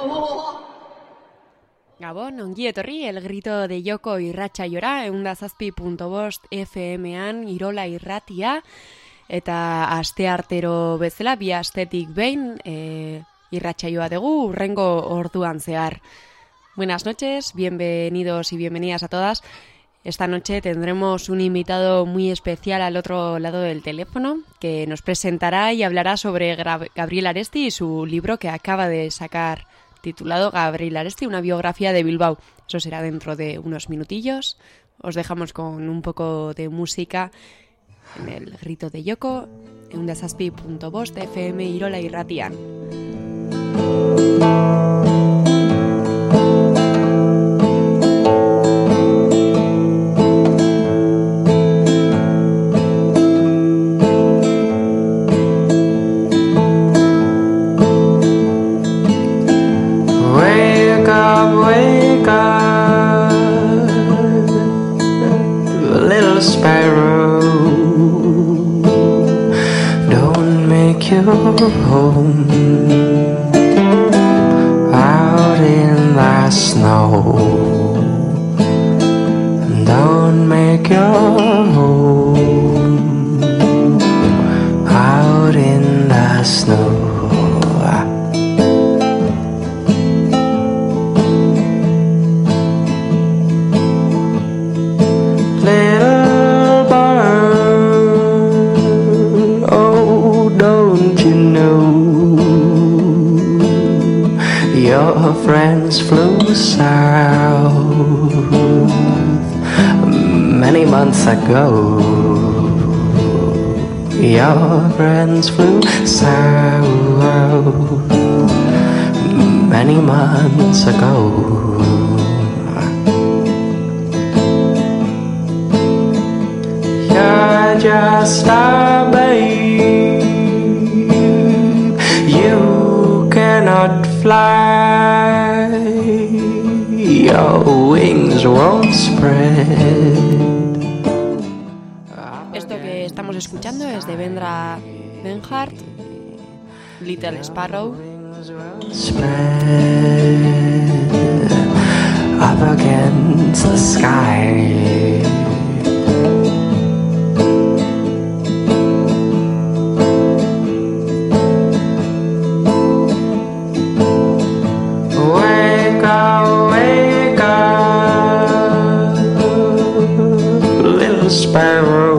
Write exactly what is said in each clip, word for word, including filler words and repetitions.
Gabon, ongi etorri, El Grito de Yoko irratsaiora, ehun zazpi puntu bost F M-an Irola irratia, eta asteartero bezala, bi astetik behin e, irratsaioa dugu, urrengo orduan zehar. Buenas noches, bienvenidos y bienvenidas a todas. Esta noche tendremos un invitado muy especial al otro lado del teléfono, que nos presentará y hablará sobre Gra- Gabriel Aresti y su libro que acaba de sacar, titulado Gabriel Aresti, una biografía de Bilbao. Eso será dentro de unos minutillos. Os dejamos con un poco de música en El Grito de Yoko, ehun zazpi puntu bost F M Irola irratian. Home out in the snow. Don't make your home out in the snow. Little bird, oh, don't you know your friends flew south many months ago? Your friends flew south many months ago. You're just a babe, you cannot fly, your wings won't spread. Esto que estamos escuchando es de Vendra Benhart, Little Sparrow. Spread up against the sky. Wake up, wake up, little sparrow.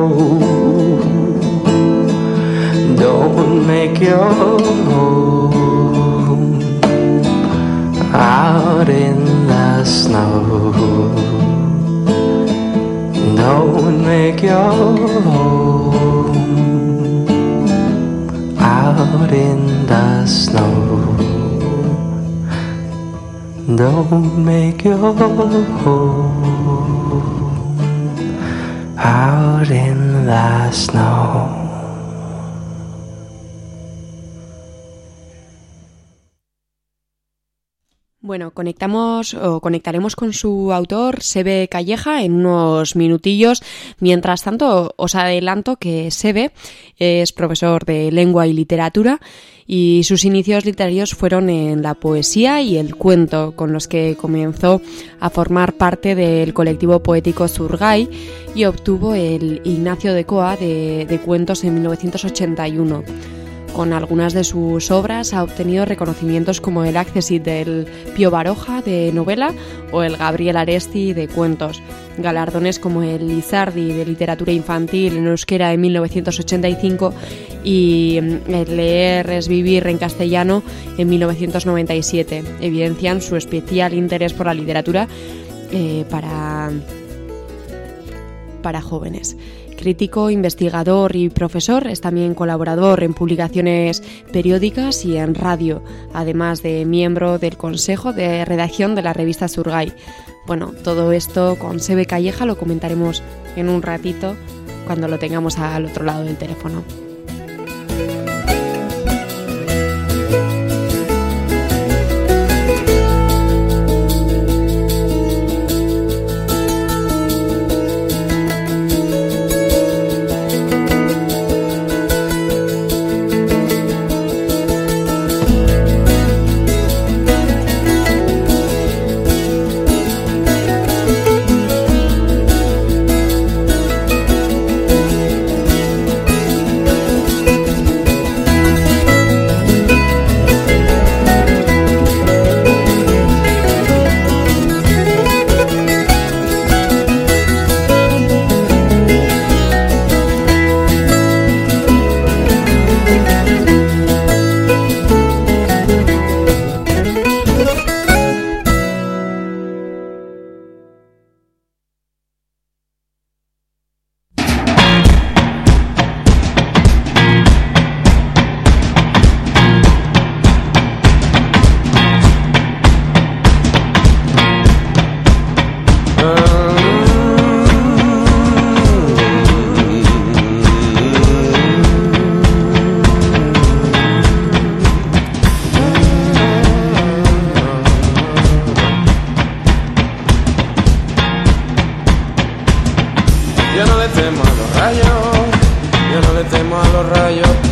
Don't make your home out in the snow. Don't make your home out in the snow. Don't make your home out in the snow. Bueno, conectamos o conectaremos con su autor, Sebe Calleja, en unos minutillos. Mientras tanto, os adelanto que Sebe es profesor de lengua y literatura y sus inicios literarios fueron en la poesía y el cuento, con los que comenzó a formar parte del colectivo poético Zurgai y obtuvo el Ignacio de Coa de, de cuentos en mil novecientos ochenta y uno. Con algunas de sus obras ha obtenido reconocimientos como el Accessit del Pío Baroja de novela o el Gabriel Aresti de cuentos, galardones como el Lizardi de literatura infantil en euskera en mil novecientos ochenta y cinco y el Leer es vivir en castellano en mil novecientos noventa y siete. Evidencian su especial interés por la literatura eh, para, para jóvenes. Crítico, investigador y profesor, es también colaborador en publicaciones periódicas y en radio, además de miembro del Consejo de Redacción de la revista Zurgai. Bueno, todo esto con Sebe Calleja lo comentaremos en un ratito cuando lo tengamos al otro lado del teléfono.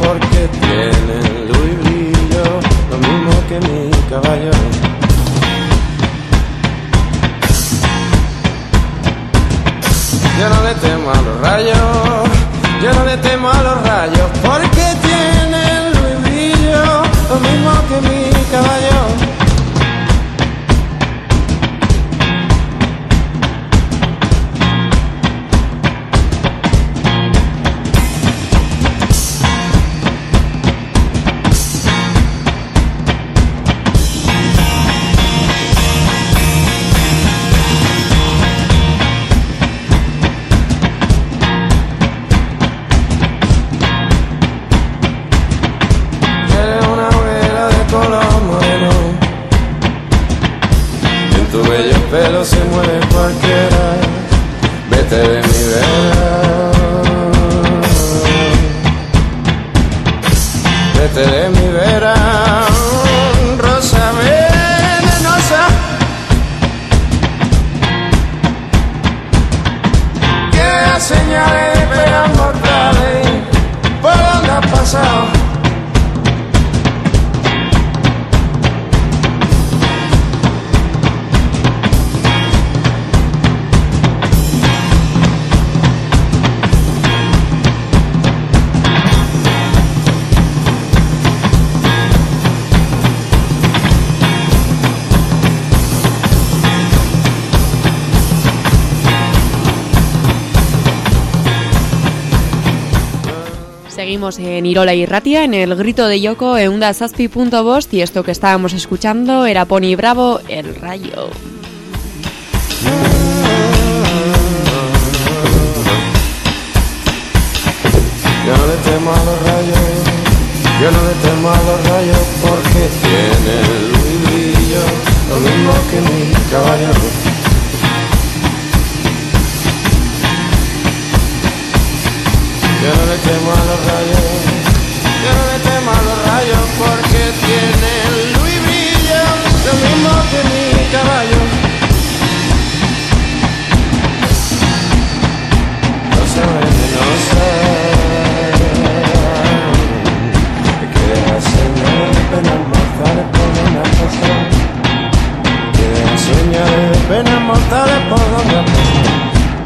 porque tiene luz y brillo, lo mismo que mi caballo. Yo no le temo a los rayos, yo no le temo a los rayos, porque tiene luz y brillo, lo mismo que mi caballo. Pero se muere cualquiera, vete de mi vera, vete de mi vera, rosa venenosa, que da señales de penas mortales, ¿por dónde has pasado? Seguimos en Irola y Ratia, en el grito de Yoko, en Onda Zazpi punto bost, y esto que estábamos escuchando era Pony Bravo, El Rayo. Yo no le temo a los rayos, yo no le temo a los rayos, porque tiene luz y brillo, lo mismo que mi caballo. Yo no le temo a los rayos, yo no le temo a los rayos, porque tiene luz y brillo, lo mismo que mi caballo. Rosa venenosa, que deja señales de penas mortales por donde ha pasado, que deja señales de penas mortales por donde ha pasado.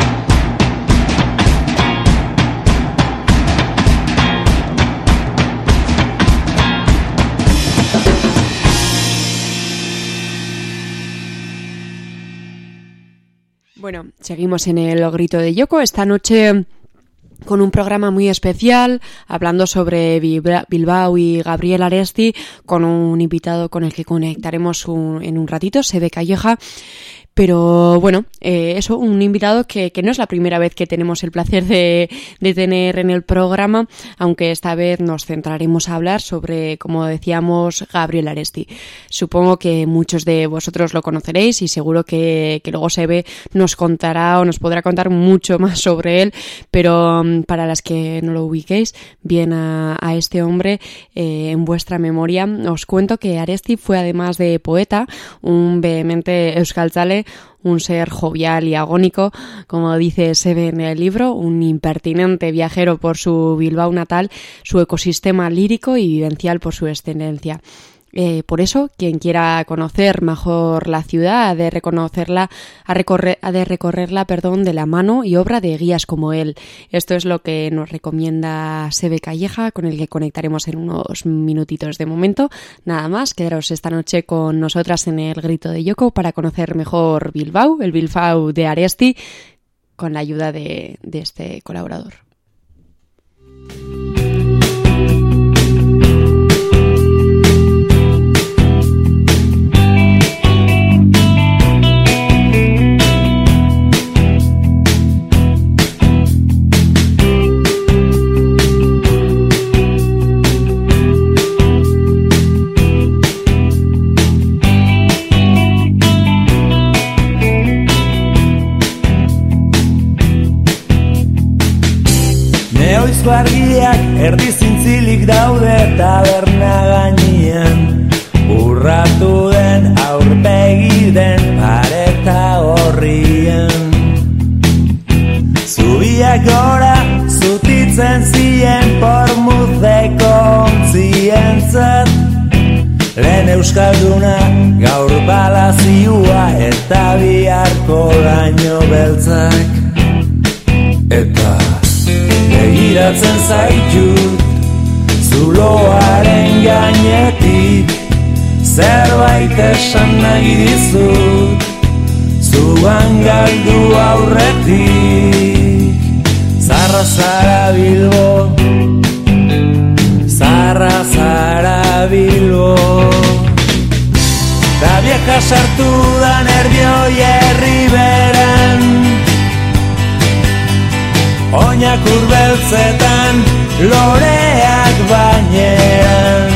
Bueno, seguimos en el grito de Yoko esta noche con un programa muy especial, hablando sobre Bilbao y Gabriel Aresti, con un invitado con el que conectaremos un, en un ratito, Sebe Calleja. Pero bueno, eh, eso, un invitado que, que no es la primera vez que tenemos el placer de, de tener en el programa, aunque esta vez nos centraremos a hablar sobre, como decíamos, Gabriel Aresti. Supongo que muchos de vosotros lo conoceréis y seguro que, que luego Sebe nos contará o nos podrá contar mucho más sobre él, pero um, para las que no lo ubiquéis bien a, a este hombre, eh, en vuestra memoria, os cuento que Aresti fue, además de poeta, un vehemente euskaltzale, un ser jovial y agónico, como dice Sebe en el libro, un impertinente viajero por su Bilbao natal, su ecosistema lírico y vivencial por su descendencia. Eh, por eso, quien quiera conocer mejor la ciudad ha de reconocerla, ha, recorrer, ha de recorrerla, perdón, de la mano y obra de guías como él. Esto es lo que nos recomienda Sebe Calleja, con el que conectaremos en unos minutitos. De momento, nada más, quedaros esta noche con nosotras en el grito de Yoko para conocer mejor Bilbao, el Bilbao de Aresti, con la ayuda de, de este colaborador. Neoizko argiak erdi zintzilik daude taberna gainean, urratu den aurpegi den pareta horrian. Zubiak gora, zutit Deitzen zien pormuzeko ontzientzat, lehen euskalduna gaur balazioa eta biharko laino beltzak. Eta begiratzen zaitut zuloaren gainetik, zerbait esan nahi dizut zugan galdu aurretik. Zarra zara Bilbo, zarra zara Bilbo, ta vieja sartu da nervioi herriberan, oinak urbeltzetan, loreak bainean.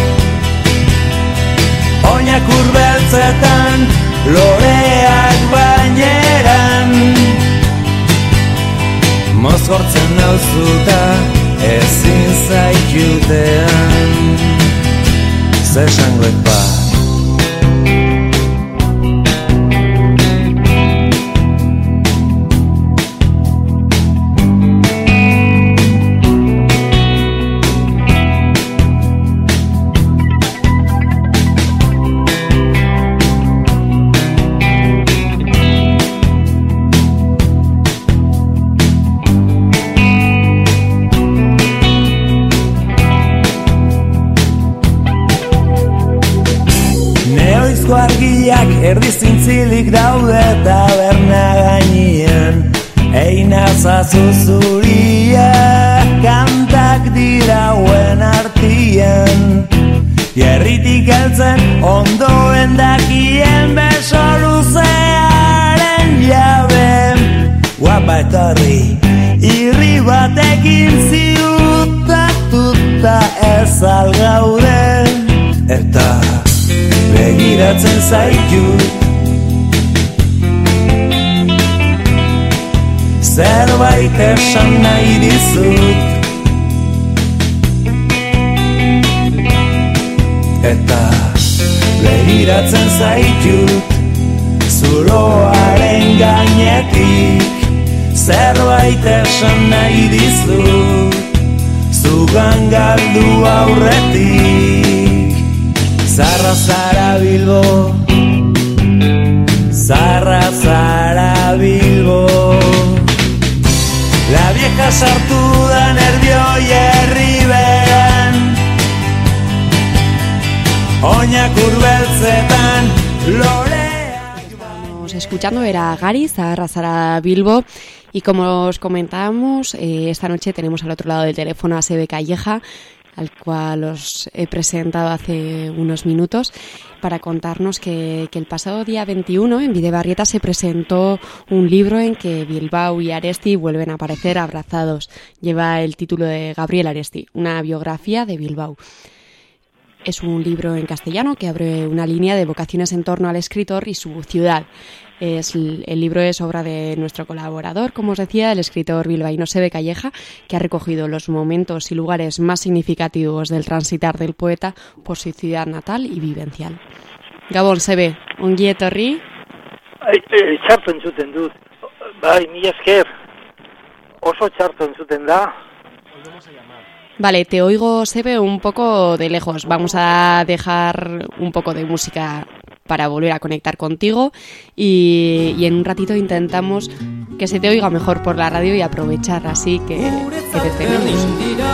Oinak urbeltzetan, loreak baineran. Mozgortzen nauzuta ezin zaitutean, zesangoek ba. Argiak erdi zintzilik daude taberna gainean, eina zazuzuria kantak dirauen artian. Jerritik heltzen ondoen dakien beso luzearen jabe, guapa etorri irri batekin ziutatuta ez algaude. Eta begiratzen zaitut zerbait esan nahi dizut, eta begiratzen zaitut zuloaren gainetik, zerbait esan nahi dizut zugan galdu aurretik. Zarra zara Bilbo, zarra zara Bilbo, la vieja sartu da nervioi herriberan, oinak urbeltzetan, loreak. Estamos escuchando, era Gari, zarra zara Bilbo. Y como os comentábamos, eh, esta noche tenemos al otro lado del teléfono a Sebe Calleja, al cual os he presentado hace unos minutos, para contarnos que, que el pasado día veintiuno en Bidebarrieta se presentó un libro en que Bilbao y Aresti vuelven a aparecer abrazados. Lleva el título de Gabriel Aresti, una biografía de Bilbao. Es un libro en castellano que abre una línea de vocaciones en torno al escritor y su ciudad. Es, el libro es obra de nuestro colaborador, como os decía, el escritor bilbaíno Sebe Calleja, que ha recogido los momentos y lugares más significativos del transitar del poeta por su ciudad natal y vivencial. Gabon, Sebe, ongi etorri. Txartu entzuten dut. Bai, mila esker. Oso txartu entzuten da. Vale, te oigo, Sebe, un poco de lejos. Vamos a dejar un poco de música para volver a conectar contigo y, y en un ratito intentamos que se te oiga mejor por la radio y aprovechar así que, que te tenemos.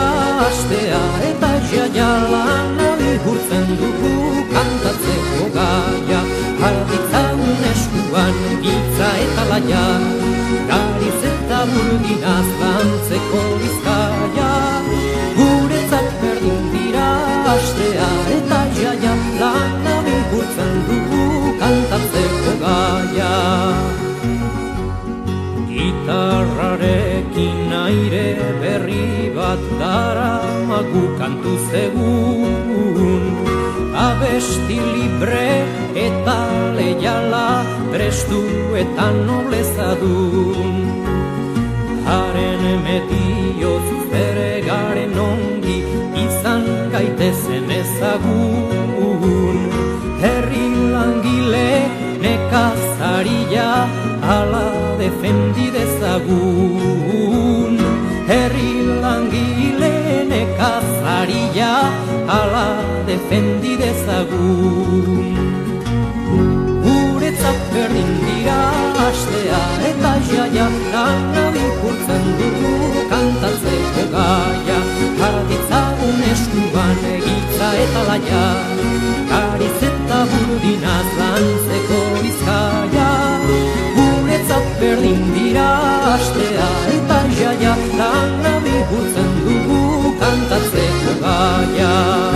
Kantatzeko gaia Gitarrarekin aire berri bat daramagu kantu zegun Abesti libre eta leiala prestu eta noblezadun Haren medioz bere garen ongi izan gaitezen ezagun Herri langile nekazaria ala defendi dezagun Herri langile gaia, ala defendi dezagun. Guretzat berdin dira astea eta jaia, lana bihurtzen dugu kantatzeko gaia. Jarditzagun eskuan egitza eta laia, kariz eta burdinaz lantzeko bizkaia. Guretzat berdin dira astea eta jaia, lana bihurtzen dugu kantatzeko gaia.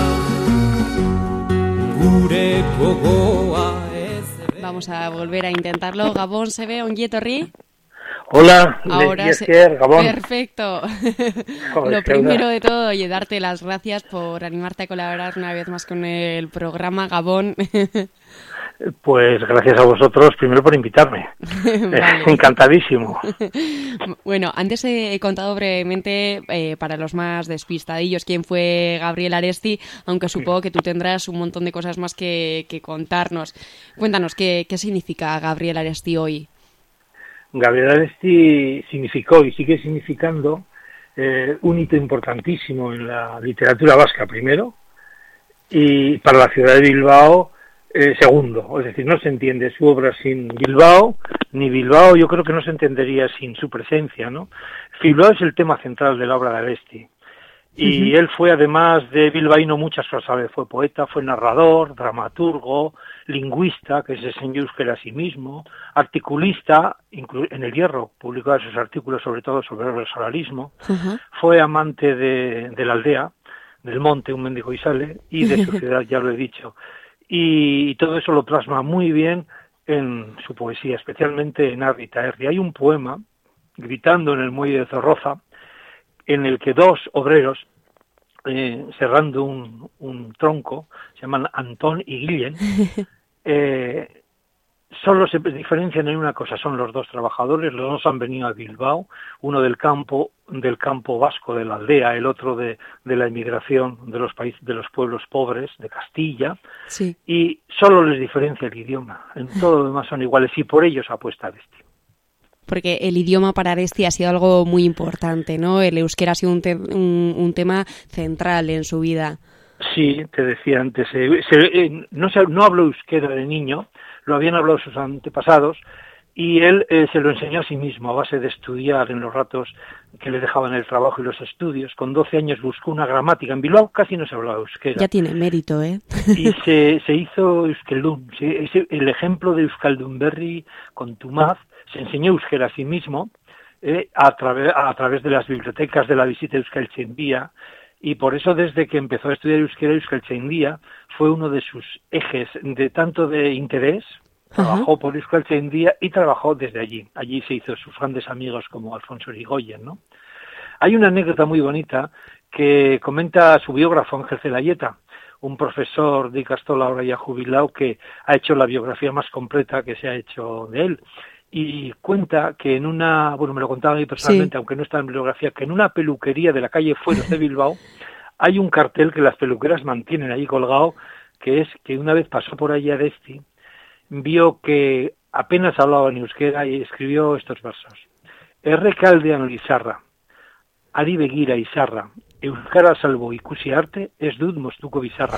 Gure gogoa ez... Vamos a volver a intentarlo. Gabón, se ve, ongi etorri. Hola, Ahora de se... Yesker, Gabón. Perfecto. Joder, Lo qué primero una- de todo, oye, darte las gracias por animarte a colaborar una vez más con el programa, Gabón. Pues gracias a vosotros, primero por invitarme. Vale. Encantadísimo. Bueno, antes he contado brevemente, eh, para los más despistadillos, quién fue Gabriel Aresti, aunque supongo que tú tendrás un montón de cosas más que, que contarnos. Cuéntanos, ¿qué, qué significa Gabriel Aresti hoy? Gabriel Aresti significó y sigue significando eh, un hito importantísimo en la literatura vasca, primero, y para la ciudad de Bilbao, eh, segundo. Es decir, no se entiende su obra sin Bilbao, ni Bilbao yo creo que no se entendería sin su presencia, ¿no? Bilbao es el tema central de la obra de Aresti. Y uh-huh. él fue, además de bilbaíno, muchas cosas. Fue poeta, fue narrador, dramaturgo, lingüista, que se enseñó euskera a sí mismo, articulista, inclu- en El Hierro, publicaba sus artículos sobre todo sobre el regionalismo, uh-huh. fue amante de, de la aldea, del monte, un mendigo y sale, y de su ciudad, ya lo he dicho. Y, y todo eso lo plasma muy bien en su poesía, especialmente en Arri Taerri. Hay un poema, Gritando en el muelle de Zorroza, en el que dos obreros, eh, cerrando un, un tronco, se llaman Antón y Guillén, eh, solo se diferencian en una cosa, son los dos trabajadores, los dos han venido a Bilbao, uno del campo, del campo vasco, de la aldea, el otro de, de la emigración de los países, de los pueblos pobres, de Castilla, sí. y solo les diferencia el idioma, en todo lo demás son iguales, y por ello se apuesta al este. Porque el idioma para Aresti ha sido algo muy importante, ¿no? El euskera ha sido un, te- un, un tema central en su vida. Sí, te decía antes, eh, se, eh, no, se, no habló euskera de niño, lo habían hablado sus antepasados, y él eh, se lo enseñó a sí mismo a base de estudiar en los ratos que le dejaban el trabajo y los estudios. Con doce años buscó una gramática. En Bilbao casi no se hablaba euskera. Ya tiene mérito, ¿eh? Y se, se hizo euskeldun. Se, ese, el ejemplo de Euskaldunberri con Tumaz, se enseñó euskera a sí mismo eh, a, través, a través de las bibliotecas de la visita Euskaltzaindia, y por eso desde que empezó a estudiar euskera, Euskaltzaindia fue uno de sus ejes de tanto de interés. Trabajó uh-huh. por Euskaltzaindia y trabajó desde allí. Allí se hizo sus grandes amigos como Alfonso Irigoyen, ¿no? Hay una anécdota muy bonita que comenta su biógrafo Ángel Zelayeta, un profesor de Ikastola ahora ya jubilado que ha hecho la biografía más completa que se ha hecho de él. Y cuenta que en una, bueno, me lo contaba a mí personalmente, sí. aunque no está en bibliografía, que en una peluquería de la calle Fueros de Bilbao hay un cartel que las peluqueras mantienen ahí colgado, que es que una vez pasó por allí Aresti, vio que apenas hablaba en euskera y escribió estos versos. Errekaldean lizarra, ari begira izarra, euskara salvo ikusi arte, ez dut moztuko bizarra.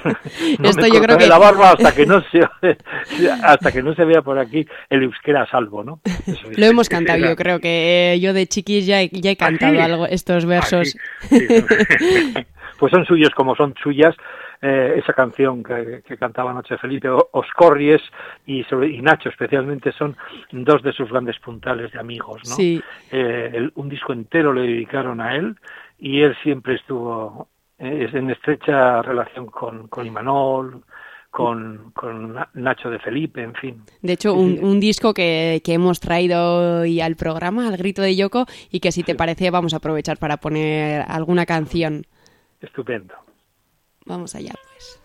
No Esto me yo creo que la barba hasta que no se hasta que no se vea por aquí el euskera salvo, ¿no? Eso es, lo hemos cantado, yo creo que eh, yo de chiquis ya he, ya he cantado ¿Ah, sí? algo estos versos. ¿Ah, sí? Sí, sí. Pues son suyos como son suyas. Eh, esa canción que, que cantaba Nacho de Felipe, Oscorries y, sobre, y Nacho especialmente, son dos de sus grandes puntales de amigos, ¿no? Sí. Eh, el, un disco entero le dedicaron a él y él siempre estuvo eh, en estrecha relación con, con Imanol, con, con Nacho de Felipe, en fin. De hecho, un, un disco que, que hemos traído hoy al programa, al grito de Yoko, y que si te sí. parece vamos a aprovechar para poner alguna canción. Estupendo. Vamos allá, pues.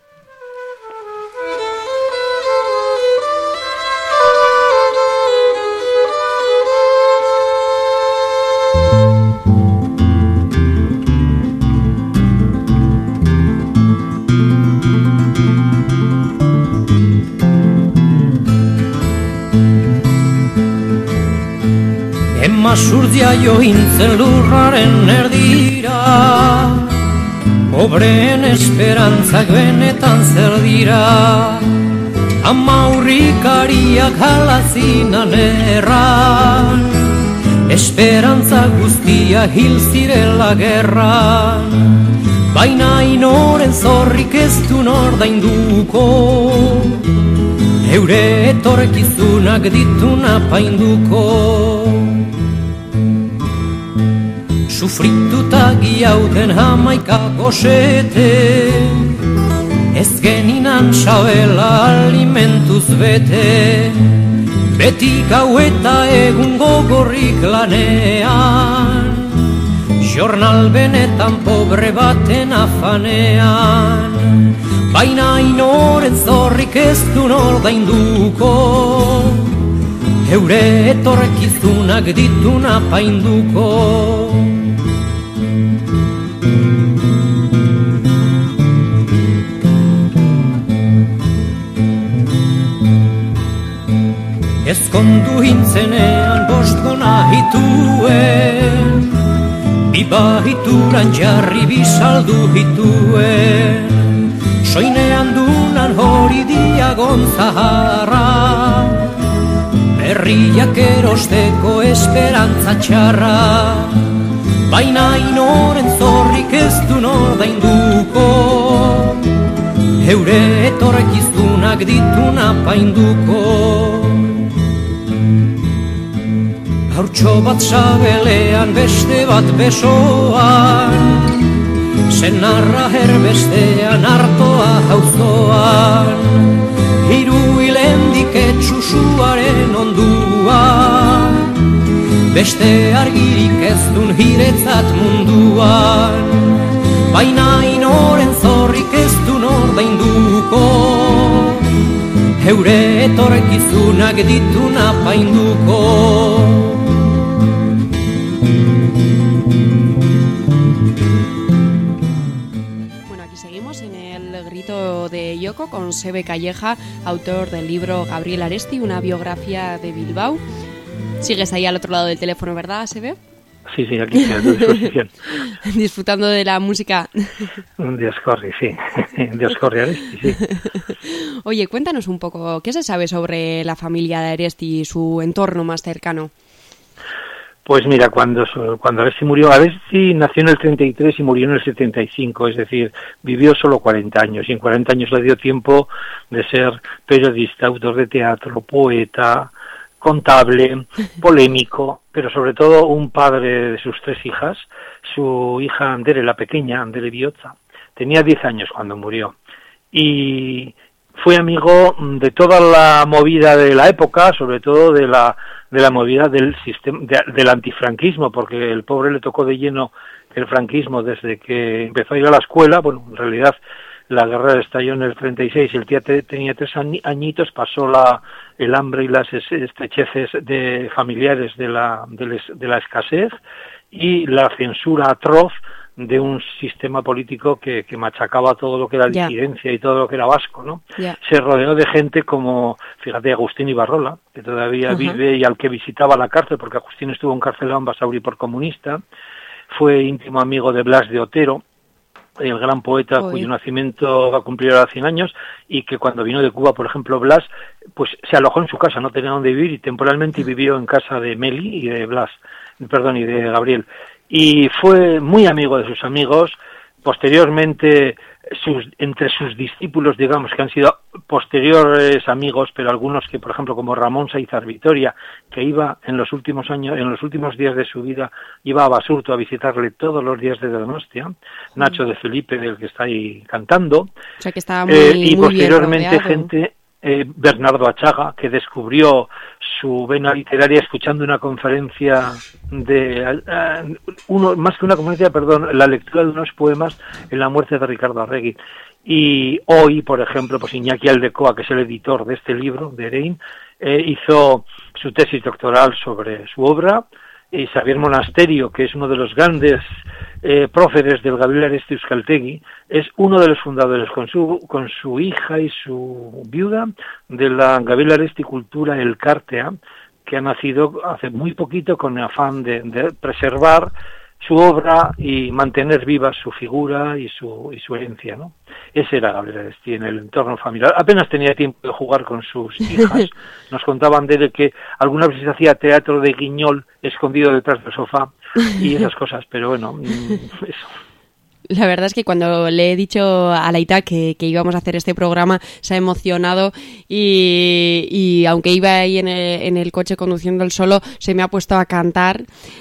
Emasurdia jointzen lurraren erdira, Pobreen esperantzak benetan zer dira, ama urrikariak halazinan erran, esperantza guztia hil zirela gerran, baina inoren zorrik ez du nordainduko, eure etorkizunak dituna painduko. Sufrituta giauten hamaika gosete, ez geninan xabela alimentuz bete, beti gau eta egun gogorrik lanean, jornal benetan pobre baten afanean, baina inoren zorrik ez du nordainduko, eure etorkizunak dituna painduko. Ezkondu hintzenean bost gona hituen, bibahituran jarri bisaldu hituen, soinean dunan hori diagon zaharra, berriak erosteko esperantza txarra, baina inoren zorrik ez du nordainduko, eure etorkizunak dituna painduko. Haurtxo bat sabelean, beste bat besoan, senarra herbestean, artoa hauzoan, hiru hilendik etxusuaren onduan, beste argirik ez dun hiretzat munduan, baina inoren zorrik ez du nordainduko, eure etorkizunak dituna painduko. De Yoko con Sebe Calleja, autor del libro Gabriel Aresti, una biografía de Bilbao. Sigues ahí al otro lado del teléfono, ¿verdad, Sebe? Sí, sí, aquí estoy a tu disposición. Disfrutando de la música. Dios corre, sí. Dios corre Aresti, sí. Oye, cuéntanos un poco, ¿qué se sabe sobre la familia de Aresti y su entorno más cercano? Pues mira, cuando, cuando Aresti murió, Aresti nació en el treinta y tres y murió en el setenta y cinco, es decir, vivió solo cuarenta años, y en cuarenta años le dio tiempo de ser periodista, autor de teatro, poeta, contable, polémico, pero sobre todo un padre de sus tres hijas. Su hija Andere, la pequeña, Andere Biotza, tenía diez años cuando murió, y fue amigo de toda la movida de la época, sobre todo de la de la movida del sistema de, del antifranquismo, porque el pobre le tocó de lleno el franquismo desde que empezó a ir a la escuela. Bueno, en realidad la guerra estalló en el treinta y seis y el tío tenía tres añitos, pasó la el hambre y las estrecheces de familiares de la de, de la escasez y la censura atroz de un sistema político que, que machacaba todo lo que era disidencia yeah. y todo lo que era vasco, ¿no? Yeah. Se rodeó de gente como, fíjate, Agustín Ibarrola, que todavía uh-huh. vive y al que visitaba la cárcel, porque Agustín estuvo encarcelado en Basauri por comunista. Fue íntimo amigo de Blas de Otero, el gran poeta Uy. cuyo nacimiento va a cumplir ahora cien años, y que cuando vino de Cuba, por ejemplo, Blas, pues se alojó en su casa, no tenía dónde vivir, y temporalmente vivió en casa de Meli y de Blas, perdón, y de Gabriel. Y fue muy amigo de sus amigos. Posteriormente, sus, entre sus discípulos, digamos, que han sido posteriores amigos, pero algunos que, por ejemplo, como Ramón Saizar Vitoria, que iba en los últimos años, en los últimos días de su vida, iba a Basurto a visitarle todos los días de Donostia, mm. Nacho de Felipe, del que está ahí cantando, o sea que estaba muy, eh, y muy posteriormente gente... Eh, Bernardo Achaga, que descubrió su vena literaria escuchando una conferencia de uh, uno más que una conferencia, perdón, la lectura de unos poemas en la muerte de Ricardo Arregui. Y hoy, por ejemplo, pues Iñaki Aldecoa, que es el editor de este libro, de Erein, eh, hizo su tesis doctoral sobre su obra, y Xavier Monasterio, que es uno de los grandes eh, próceres del Gabriel Aresti Euskaltegi, es uno de los fundadores, con su con su hija y su viuda, de la Gabriel Aresti Cultura Elkartea, que ha nacido hace muy poquito con el afán de, de preservar su obra y mantener viva su figura y su y su herencia, ¿no? Ese era Gabriel Agustí en el entorno familiar. Apenas tenía tiempo de jugar con sus hijas. Nos contaban de él que algunas veces hacía teatro de guiñol escondido detrás del sofá y esas cosas, pero bueno, eso. La verdad es que cuando le he dicho a Laita que, que íbamos a hacer este programa, se ha emocionado y, y aunque iba ahí en el, en el coche conduciendo el solo, se me ha puesto a cantar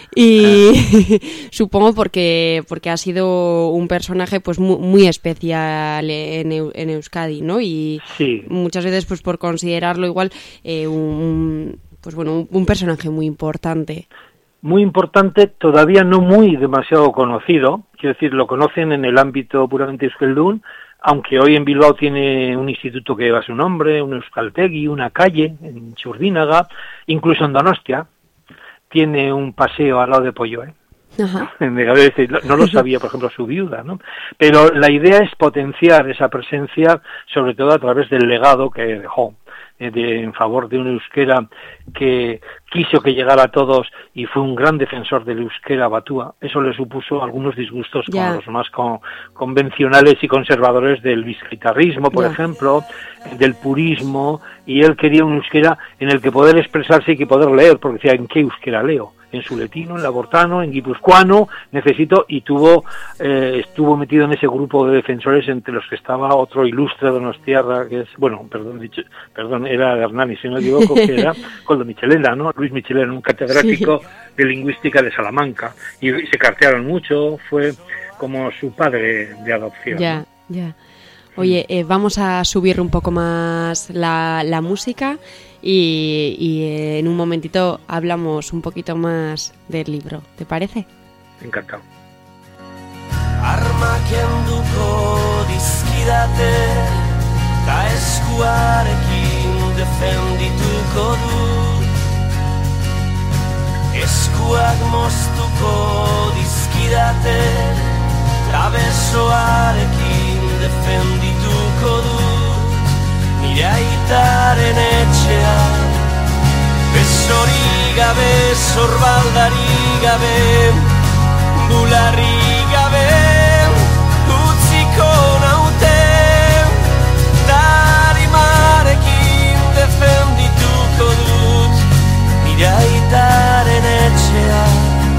y supongo porque porque ha sido un personaje pues muy, muy especial en, en Euskadi, ¿no? Y sí. Muchas veces pues por considerarlo igual eh, un pues bueno un, un personaje muy importante. Muy importante, todavía no muy demasiado conocido, quiero decir, lo conocen en el ámbito puramente euskaldun, aunque hoy en Bilbao tiene un instituto que lleva su nombre, un euskaltegi, una calle en Txurdinaga, incluso en Donostia tiene un paseo al lado de Polloe. Ajá. No lo sabía, por ejemplo, su viuda, ¿no? Pero la idea es potenciar esa presencia, sobre todo a través del legado que dejó. De, en favor de un euskera que quiso que llegara a todos y fue un gran defensor del euskera batúa. Eso le supuso algunos disgustos yeah. con los más con, convencionales y conservadores del bizkaitarrismo, por yeah. ejemplo, del purismo, y él quería un euskera en el que poder expresarse y que poder leer, porque decía, ¿en qué euskera leo? En suletino, en labortano, en guipuzcoano, necesito, y tuvo eh, estuvo metido en ese grupo de defensores entre los que estaba otro ilustre donostiarra, que es, bueno, perdón, dicho, perdón, era Hernani, si no me equivoco, que era Coldo Michelena, ¿no? Luis Michelena, un catedrático sí. de lingüística de Salamanca, y se cartearon mucho, fue como su padre de adopción. Ya, ¿no? ya. Oye, eh, vamos a subir un poco más la, la música y, y en un momentito hablamos un poquito más del libro. ¿Te parece? Encantado. Armak enduko dizkidate ta eskuarekin defendituko dut. Eskuak moztuko dizkidate ta besoarekin defendituko dut. Nire aitaren etxean besori gabe, zorbaldari gabe, bularri gabe utziko naute. Darimarekin defendituko dut nire aitaren etxean.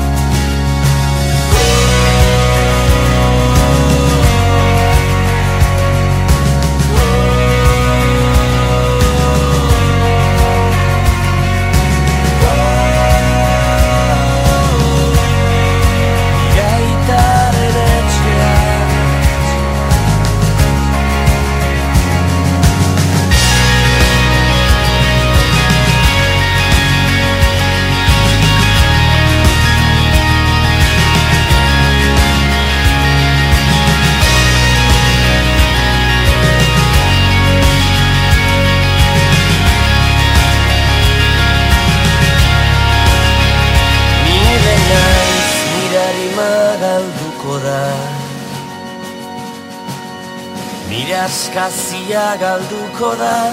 Askazia galduko da,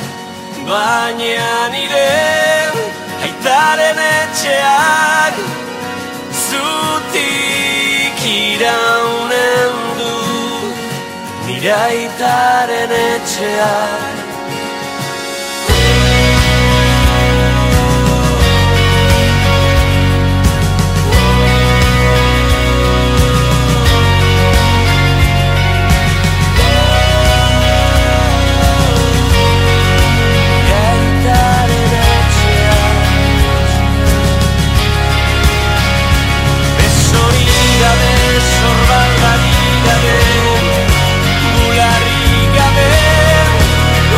baina nire aitaren etxeak zutik iraunen du. Nire aitaren etxeak zorbaldari gabe, bularri gabe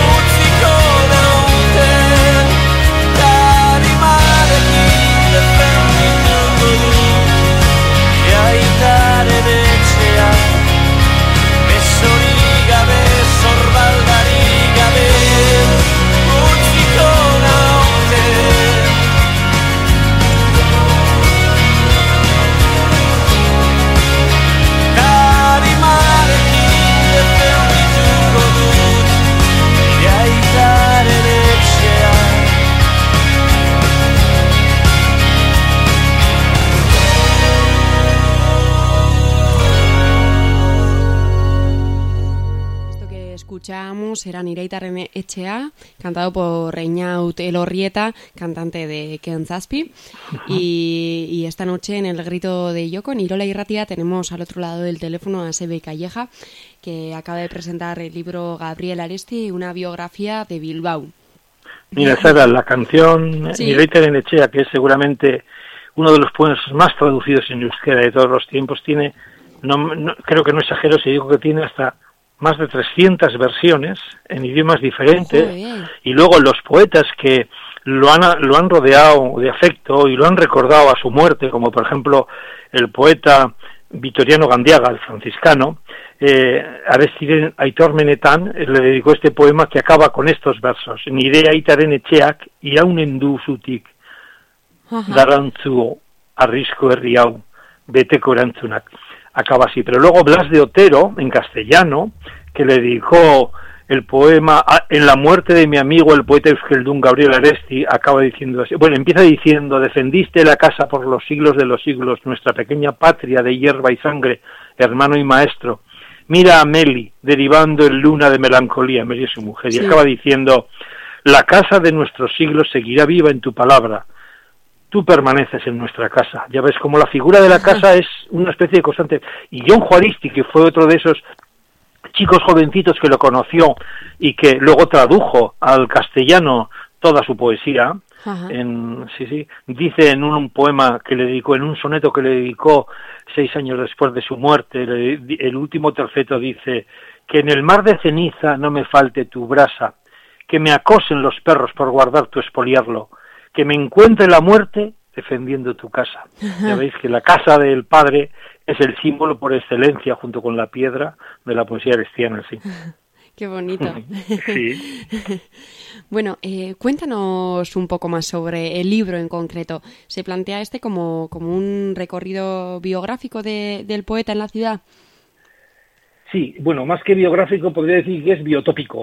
escuchamos era Nireitaren Etxea, cantado por Reinaut Elorrieta, cantante de Ken Zazpi. Y, y esta noche en El Grito de Yoko, en Irola Irratia, tenemos al otro lado del teléfono a Sebe Calleja, que acaba de presentar el libro Gabriel Aresti, una biografía de Bilbao. Mira, Sara, la canción sí. Nireitaren Etxea, que es seguramente uno de los poemas más traducidos en euskera de todos los tiempos, tiene, no, no, creo que no exagero si digo que tiene hasta más de trescientas versiones en idiomas diferentes. Joder. Y luego los poetas que lo han, lo han rodeado de afecto y lo han recordado a su muerte, como por ejemplo el poeta Vitoriano Gandiaga, el franciscano, eh, Arestiren Aitor Menetan le dedicó este poema que acaba con estos versos: Nire aitaren etxeak iraunen du zutik, darantzuo arrisco herri hau beteko erantzunak. Acaba así. Pero luego Blas de Otero, en castellano, que le dedicó el poema En la muerte de mi amigo el poeta euskeldun Gabriel Aresti, acaba diciendo así. Bueno, empieza diciendo: defendiste la casa por los siglos de los siglos, nuestra pequeña patria de hierba y sangre, hermano y maestro. Mira a Meli, derivando en luna de melancolía, Meli es su mujer, sí. Y acaba diciendo: la casa de nuestros siglos seguirá viva en tu palabra. Tú permaneces en nuestra casa. Ya ves como la figura de la casa es una especie de constante. Y John Juaristi, que fue otro de esos chicos jovencitos que lo conoció y que luego tradujo al castellano toda su poesía, en, sí, sí, dice en un, un poema que le dedicó, en un soneto que le dedicó seis años después de su muerte, le, el último terceto dice: que en el mar de ceniza no me falte tu brasa, que me acosen los perros por guardar tu expoliarlo, que me encuentre la muerte defendiendo tu casa. Ya veis que la casa del padre es el símbolo por excelencia, junto con la piedra, de la poesía arestiana, sí. Qué bonito. Sí. Bueno, eh, cuéntanos un poco más sobre el libro en concreto. ¿Se plantea este como, como un recorrido biográfico de, del poeta en la ciudad? Sí, bueno, más que biográfico podría decir que es biotópico,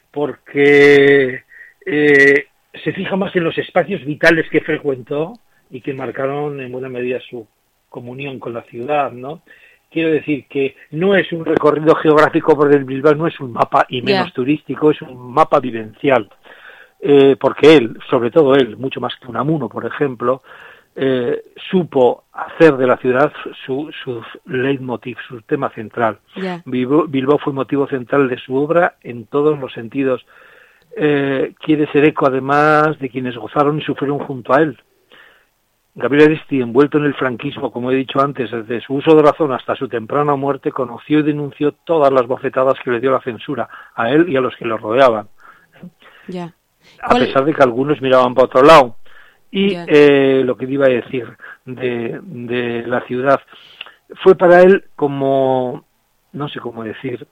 porque eh, se fija más en los espacios vitales que frecuentó y que marcaron en buena medida su comunión con la ciudad, ¿no? Quiero decir que no es un recorrido geográfico por el Bilbao, no es un mapa y menos yeah. turístico, es un mapa vivencial, eh, porque él, sobre todo él, mucho más que Unamuno, por ejemplo, eh, supo hacer de la ciudad su, su leitmotiv, su tema central. Yeah. Bilbao, Bilbao fue motivo central de su obra en todos los sentidos. Eh, quiere ser eco además de quienes gozaron y sufrieron junto a él. Gabriel Aresti, envuelto en el franquismo, como he dicho antes, desde su uso de razón hasta su temprana muerte, conoció y denunció todas las bofetadas que le dio la censura a él y a los que lo rodeaban. Yeah. A pesar de que algunos miraban para otro lado. Y yeah. eh, lo que iba a decir de, de la ciudad fue para él como, no sé cómo decir,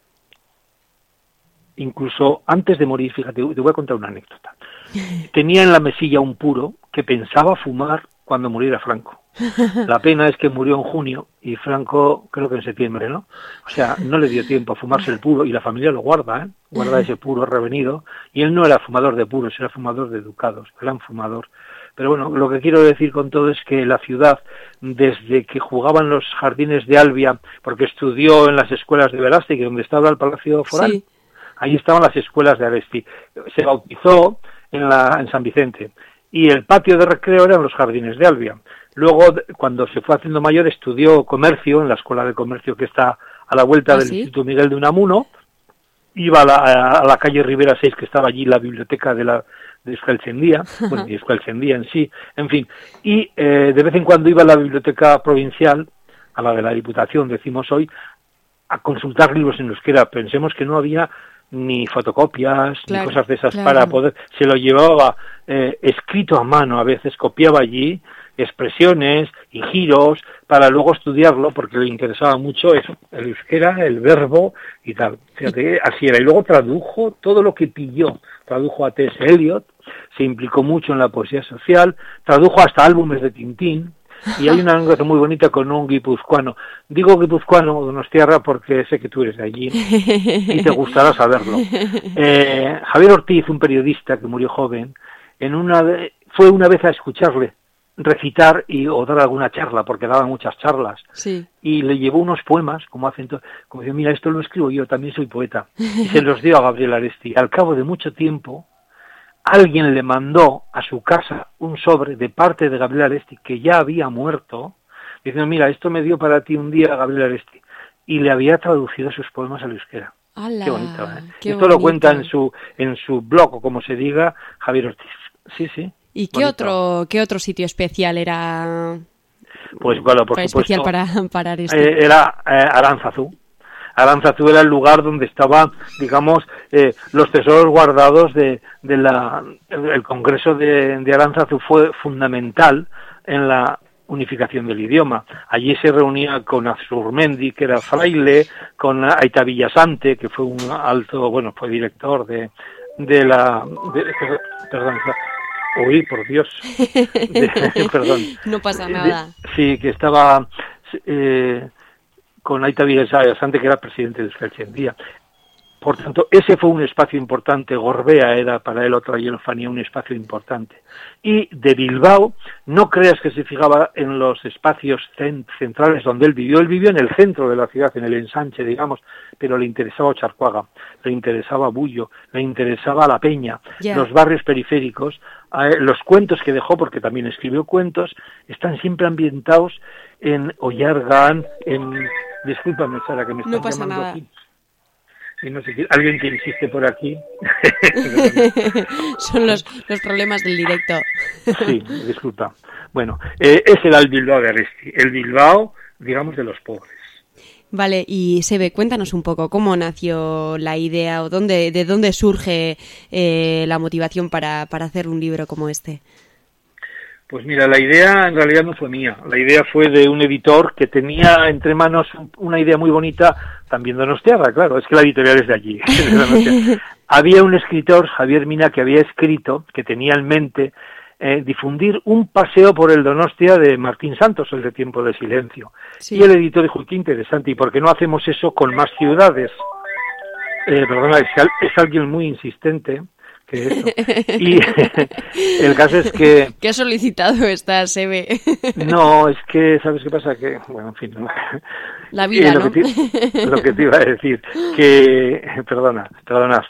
incluso antes de morir, fíjate, te voy a contar una anécdota. Tenía en la mesilla un puro que pensaba fumar cuando muriera Franco. La pena es que murió en junio y Franco creo que en septiembre, ¿no? O sea, no le dio tiempo a fumarse el puro y la familia lo guarda, ¿eh? Guarda ese puro revenido. Y él no era fumador de puros, era fumador de ducados, gran fumador. Pero bueno, lo que quiero decir con todo es que la ciudad, desde que jugaba en los jardines de Albia, porque estudió en las escuelas de Velázquez, donde estaba el Palacio Foral, sí. Ahí estaban las escuelas de Aresti. Se bautizó en, la, en San Vicente. Y el patio de recreo eran los jardines de Albia. Luego, cuando se fue haciendo mayor, estudió comercio en la escuela de comercio que está a la vuelta ¿Ah, del sí? Instituto Miguel de Unamuno. Iba a la, a la calle Rivera seis, que estaba allí la biblioteca de la de Euskaltzaindia, bueno, de Euskaltzaindia en sí, en fin. Y eh, de vez en cuando iba a la biblioteca provincial, a la de la Diputación, decimos hoy, a consultar libros en euskera. Pensemos que no había ni fotocopias, claro, ni cosas de esas claro. para poder, se lo llevaba eh, escrito a mano, a veces copiaba allí expresiones y giros para luego estudiarlo, porque le interesaba mucho eso, el euskera, el verbo y tal. Fíjate, así era. Y luego tradujo todo lo que pilló, tradujo a T S Eliot, se implicó mucho en la poesía social, tradujo hasta álbumes de Tintín. Y hay una anécdota muy bonita con un guipuzcoano. Digo guipuzcoano, donostiarra, porque sé que tú eres de allí y te gustará saberlo. Eh, Javier Ortiz, un periodista que murió joven, en una de, fue una vez a escucharle recitar y o dar alguna charla, porque daba muchas charlas. Sí. Y le llevó unos poemas, como hacen todos, como dice, mira, esto lo escribo yo, también soy poeta. Y se los dio a Gabriel Aresti. Al cabo de mucho tiempo, alguien le mandó a su casa un sobre de parte de Gabriel Aresti, que ya había muerto, diciendo, mira, esto me dio para ti un día Gabriel Aresti. Y le había traducido sus poemas al euskera. ¡Hala! Qué bonito, ¿eh? Qué esto bonito. lo cuenta en su en su blog, o como se diga, Javier Ortiz. Sí, sí. ¿Y qué otro qué otro sitio especial era? Pues bueno, por Fue supuesto. especial para, para Aresti. Eh, era eh, Aránzazu. Aránzazu era el lugar donde estaban, digamos, eh, los tesoros guardados de, de la... El Congreso de, de Aránzazu fue fundamental en la unificación del idioma. Allí se reunía con Azurmendi, que era fraile, con Aita Villasante, que fue un alto, bueno, fue director de, de la... De, perdón, uy, por Dios. De, perdón. No pasa nada. De, sí, que estaba... Eh, con Aita Villasante, que era presidente de Euskaltzaindia. Por tanto, ese fue un espacio importante. Gorbea era para él, otra hierofanía, un espacio importante. Y de Bilbao, no creas que se fijaba en los espacios centrales donde él vivió. Él vivió en el centro de la ciudad, en el ensanche, digamos, pero le interesaba Ocharcuaga, le interesaba Bullo, le interesaba La Peña, yeah. Los barrios periféricos, eh, los cuentos que dejó, porque también escribió cuentos, están siempre ambientados en Ollargan, en... Discúlpame, Sara, que me están no pasa llamando nada. aquí. Y no sé qué, alguien que insiste por aquí. Son los, los problemas del directo. Sí, disculpa. Bueno, eh, ese era el Bilbao de Aresti, el Bilbao, digamos, de los pobres. Vale, y Sebe, cuéntanos un poco cómo nació la idea o dónde, de dónde surge eh, la motivación para, para hacer un libro como este. Pues mira, la idea en realidad no fue mía, la idea fue de un editor que tenía entre manos una idea muy bonita, también donostiarra, claro, es que la editorial es de allí. Había un escritor, Javier Mina, que había escrito, que tenía en mente eh, difundir un paseo por el Donostia de Martín Santos, el de Tiempo de Silencio. Sí. Y el editor dijo, qué interesante, ¿y por qué no hacemos eso con más ciudades? Eh, perdona, es, es alguien muy insistente. Que eso. Y el caso es que... ¿Qué ha solicitado esta Sebe? No, es que, ¿sabes qué pasa? Que, bueno, en fin... La vida, eh, lo ¿no? Que te, lo que te iba a decir, que... Perdona, perdonad.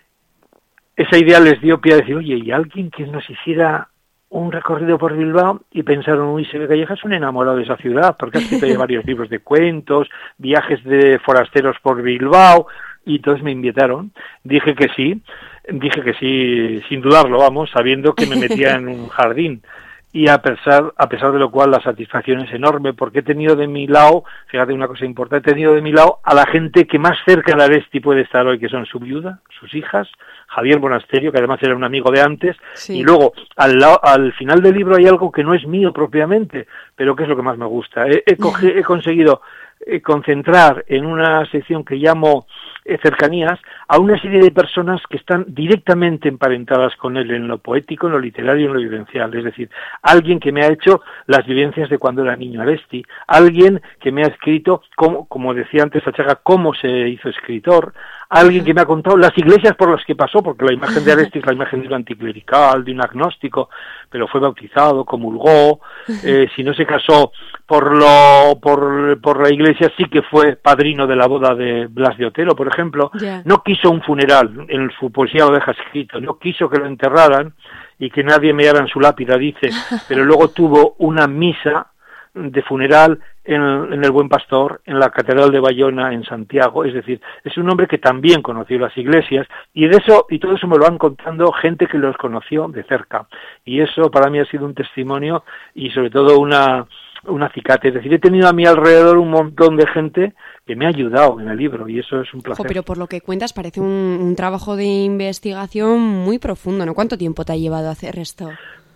Esa idea les dio pie a decir, oye, ¿y alguien que nos hiciera un recorrido por Bilbao? Y pensaron, uy, Sebe Calleja es un enamorado de esa ciudad, porque ha escrito varios libros de cuentos, viajes de forasteros por Bilbao... Y entonces me invitaron, dije que sí, dije que sí, sin dudarlo, vamos, sabiendo que me metía en un jardín. Y a pesar, a pesar de lo cual la satisfacción es enorme, porque he tenido de mi lado, fíjate una cosa importante, he tenido de mi lado a la gente que más cerca de Aresti puede estar hoy, que son su viuda, sus hijas, Javier Monasterio, que además era un amigo de antes, sí. Y luego al, lado, al final del libro hay algo que no es mío propiamente, pero que es lo que más me gusta. He, he, coge, he conseguido eh, concentrar en una sección que llamo eh, cercanías a una serie de personas que están directamente emparentadas con él en lo poético, en lo literario, en lo vivencial. Es decir, alguien que me ha hecho las vivencias de cuando era niño Aresti, alguien que me ha escrito, como, como decía antes Achaga, cómo se hizo escritor, alguien que me ha contado las iglesias por las que pasó, porque la imagen de Aresti es la imagen de un anticlerical, de un agnóstico, pero fue bautizado, comulgó, eh, si no se casó por lo por, por la iglesia, sí que fue padrino de la boda de Blas de Otero, por ejemplo. Yeah. No quiso un funeral, en su poesía lo deja escrito, no quiso que lo enterraran y que nadie meara en su lápida, dice, pero luego tuvo una misa de funeral en, en el Buen Pastor, en la Catedral de Bayona, en Santiago. Es decir, es un hombre que también conoció las iglesias, y de eso y todo eso me lo van contando gente que los conoció de cerca, y eso para mí ha sido un testimonio y sobre todo una un acicate. Es decir, he tenido a mi alrededor un montón de gente que me ha ayudado en el libro, y eso es un placer. Oh, pero por lo que cuentas parece un, un trabajo de investigación muy profundo, ¿no? ¿Cuánto tiempo te ha llevado a hacer esto?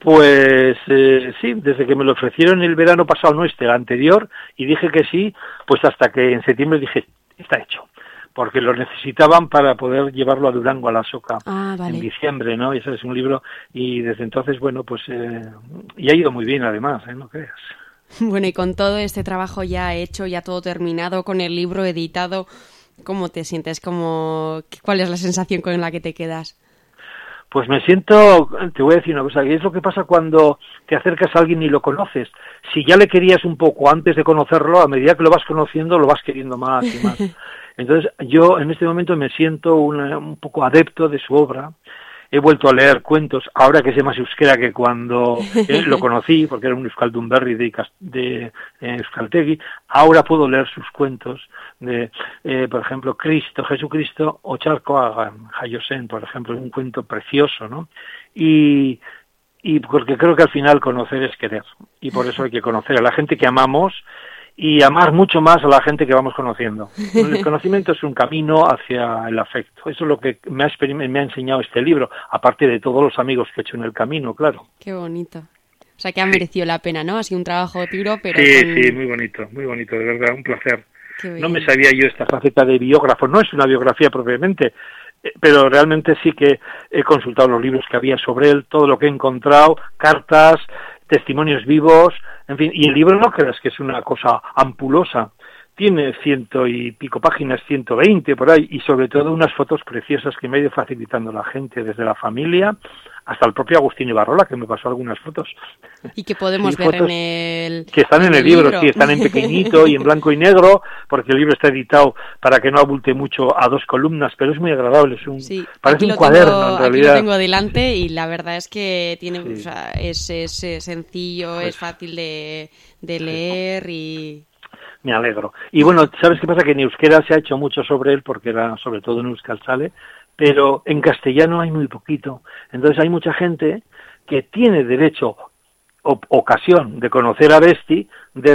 Pues eh, sí, desde que me lo ofrecieron el verano pasado, no este, el anterior, y dije que sí, pues hasta que en septiembre dije, está hecho, porque lo necesitaban para poder llevarlo a Durango, a la Soca, ah, vale. En diciembre, ¿no? Y ese es un libro, y desde entonces, bueno, pues, eh, y ha ido muy bien además, ¿eh? No creas. Bueno, y con todo este trabajo ya hecho, ya todo terminado, con el libro editado, ¿cómo te sientes? ¿Cómo, ¿Cuál es la sensación con la que te quedas? Pues me siento, te voy a decir una cosa, y es lo que pasa cuando te acercas a alguien y lo conoces. Si ya le querías un poco antes de conocerlo, a medida que lo vas conociendo, lo vas queriendo más y más. Entonces, yo en este momento me siento una, un poco adepto de su obra. He vuelto a leer cuentos, ahora que sé más euskera que cuando eh, lo conocí, porque era un euskaldunberri de, de eh, Euskaltegui. Ahora puedo leer sus cuentos, de, eh, por ejemplo, Cristo, Jesucristo, o Charcoagan, Jayosen, por ejemplo, un cuento precioso, ¿no? Y, y porque creo que al final conocer es querer, y por eso hay que conocer a la gente que amamos, y amar mucho más a la gente que vamos conociendo. El conocimiento es un camino hacia el afecto. Eso es lo que me ha, me ha enseñado este libro, aparte de todos los amigos que he hecho en el camino, claro. Qué bonito. O sea, que ha merecido la pena, ¿no? Ha sido un trabajo duro, pero... Sí, con... sí, muy bonito, muy bonito, de verdad, un placer. No me sabía yo esta faceta de biógrafo, no es una biografía propiamente, pero realmente sí que he consultado los libros que había sobre él, todo lo que he encontrado, cartas, testimonios vivos, en fin, y el libro no creas que es una cosa ampulosa, tiene ciento y pico páginas, ciento veinte por ahí, y sobre todo unas fotos preciosas que me ha ido facilitando la gente, desde la familia hasta el propio Agustín Ibarrola, que me pasó algunas fotos. Y que podemos sí, ver fotos en el... Que están en, en el libro, libro, sí, están en pequeñito y en blanco y negro, porque el libro está editado para que no abulte mucho a dos columnas, pero es muy agradable, es un, sí, parece un cuaderno tengo, en realidad. Aquí lo tengo delante y la verdad es que tiene, sí. o sea, es, es, es sencillo, pues, es fácil de, de leer y... Me alegro. Y bueno, ¿sabes qué pasa? Que en euskera se ha hecho mucho sobre él, porque era sobre todo en Euskal Sale, pero en castellano hay muy poquito. Entonces hay mucha gente que tiene derecho o ocasión de conocer a Besti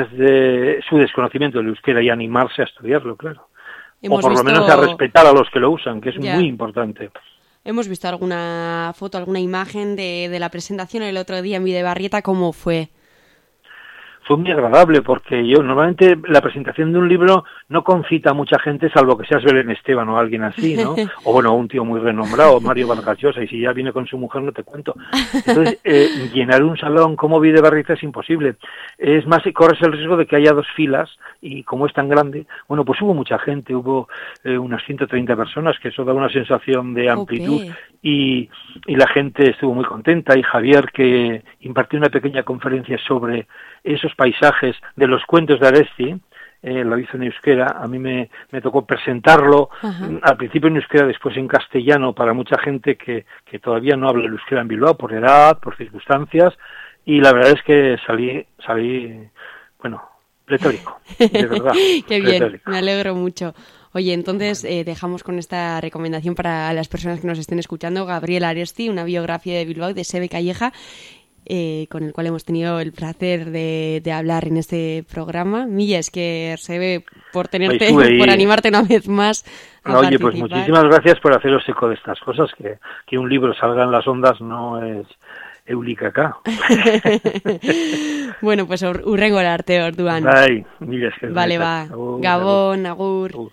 desde su desconocimiento del euskera y animarse a estudiarlo, claro. Hemos o por visto... lo menos a respetar a los que lo usan, que es yeah. muy importante. Hemos visto alguna foto, alguna imagen de, de la presentación el otro día en Bidebarrieta, ¿cómo fue? Fue muy agradable porque yo normalmente la presentación de un libro no concita a mucha gente salvo que seas Belén Esteban o alguien así, ¿no? O bueno, un tío muy renombrado, Mario Vargas Llosa, y si ya viene con su mujer no te cuento. Entonces, eh, llenar un salón como Bidebarrieta es imposible. Es más, corres el riesgo de que haya dos filas y como es tan grande, bueno, pues hubo mucha gente, hubo eh, unas ciento treinta personas, que eso da una sensación de amplitud. Okay. Y, y la gente estuvo muy contenta, y Javier, que impartió una pequeña conferencia sobre esos paisajes de los cuentos de Aresti, eh, lo hizo en euskera, a mí me, me tocó presentarlo, uh-huh. al principio en euskera, después en castellano, para mucha gente que, que todavía no habla el euskera en Bilbao, por edad, por circunstancias, y la verdad es que salí, salí bueno, pletórico, de verdad. Qué bien, me alegro mucho. Oye, entonces eh, dejamos con esta recomendación para las personas que nos estén escuchando, Gabriel Aresti, una biografía de Bilbao de Sebe Calleja, Eh, con el cual hemos tenido el placer de, de hablar en este programa. Milla, es que se ve por tenerte, por animarte una vez más a no, Oye, participar. Pues muchísimas gracias por haceros eco de estas cosas, que, que un libro salga en las ondas no es eulik acá. Bueno, pues hurrengo arte, orduan. Bai, mila esker. Vale, va. Agur, Gabon, agur. agur.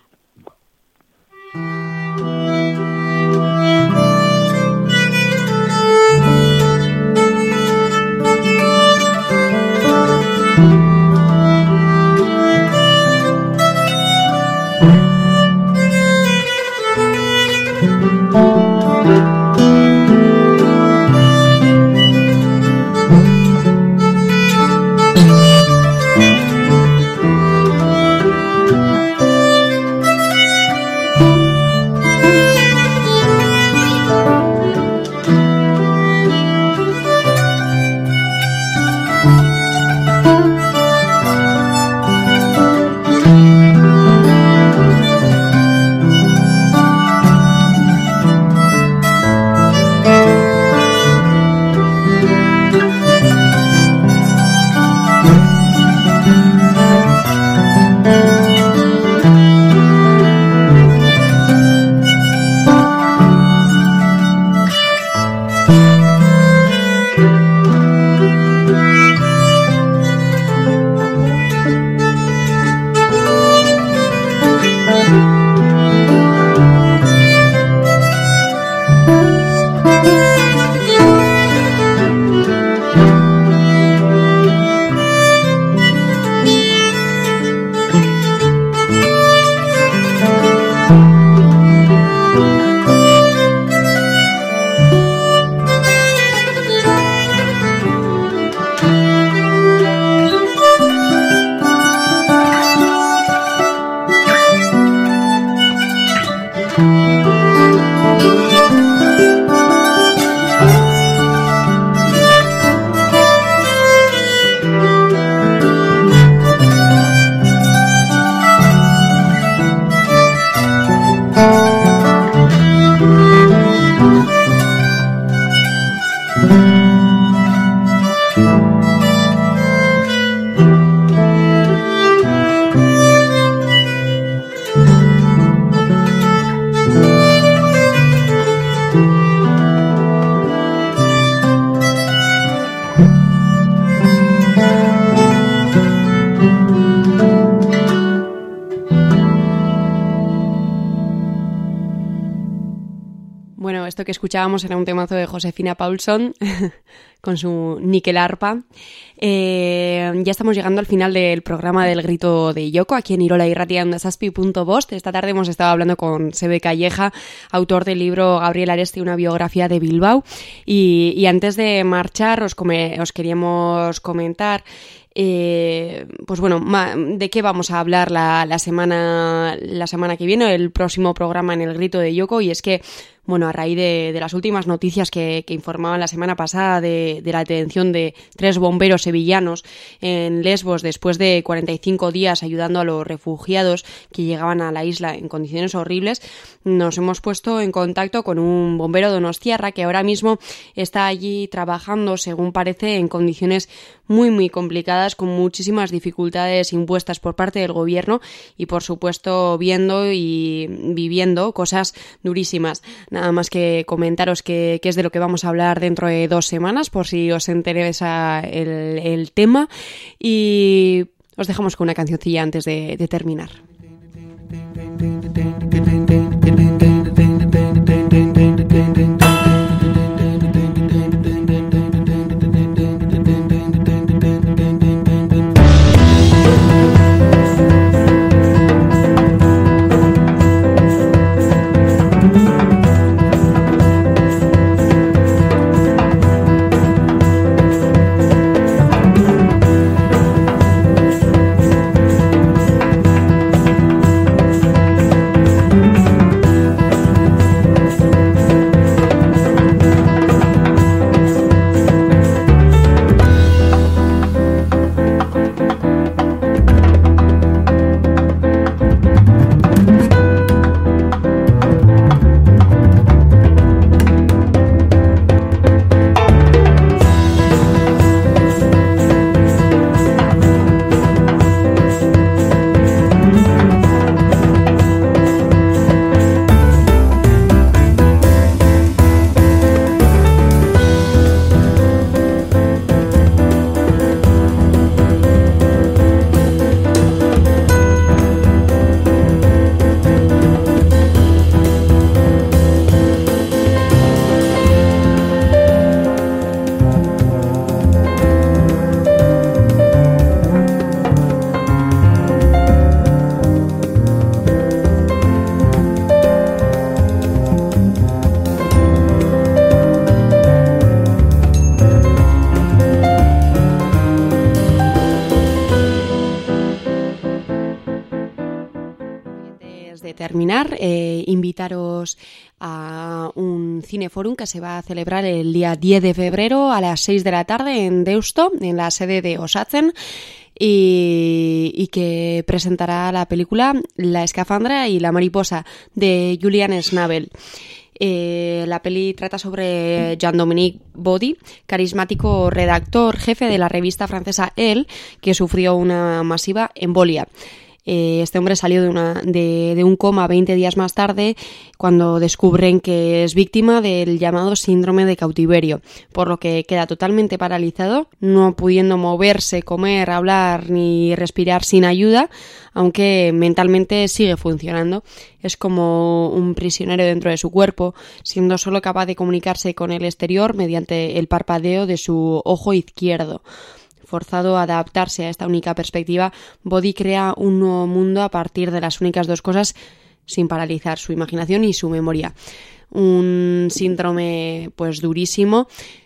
Que escuchábamos era un temazo de Josefina Paulson con su níquel arpa. Eh, ya estamos llegando al final del programa del Grito de Yoko aquí en Irola Irratia en zazpi punto bost. Esta tarde hemos estado hablando con Sebe Calleja, autor del libro Gabriel Aresti, una biografía de Bilbao. Y, y antes de marchar os, come, os queríamos comentar Eh, pues bueno, ¿de qué vamos a hablar la, la semana la semana que viene, el próximo programa en el Grito de Yoko? Y es que, bueno, a raíz de, de las últimas noticias que, que informaban la semana pasada de, de la detención de tres bomberos sevillanos en Lesbos después de cuarenta y cinco días ayudando a los refugiados que llegaban a la isla en condiciones horribles, nos hemos puesto en contacto con un bombero donostiarra que ahora mismo está allí trabajando, según parece, en condiciones muy muy complicadas, con muchísimas dificultades impuestas por parte del gobierno y por supuesto viendo y viviendo cosas durísimas. Nada más que comentaros que, que es de lo que vamos a hablar dentro de dos semanas, por si os interesa el, el tema, y os dejamos con una cancioncilla antes de, de terminar. Terminar, eh, invitaros a un cineforum que se va a celebrar el día diez de febrero a las seis de la tarde en Deusto, en la sede de Osatzen, y, y que presentará la película La escafandra y la mariposa de Julian Schnabel. Eh, la peli trata sobre Jean-Dominique Baudy, carismático redactor jefe de la revista francesa Elle, que sufrió una masiva embolia. Eh, este hombre salió de, una, de, de un coma veinte días más tarde, cuando descubren que es víctima del llamado síndrome de cautiverio, por lo que queda totalmente paralizado, no pudiendo moverse, comer, hablar ni respirar sin ayuda, aunque mentalmente sigue funcionando. Es como un prisionero dentro de su cuerpo, siendo solo capaz de comunicarse con el exterior mediante el parpadeo de su ojo izquierdo. Forzado a adaptarse a esta única perspectiva, Baudy crea un nuevo mundo a partir de las únicas dos cosas, sin paralizar su imaginación y su memoria. Un síndrome pues durísimo,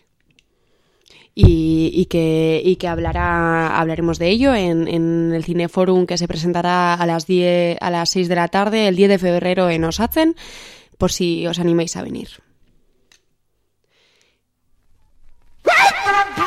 y, y que, y que hablará, hablaremos de ello en, en el Cineforum, que se presentará a las diez, a las seis de la tarde, el diez de febrero en Osatzen. por si os animáis a venir.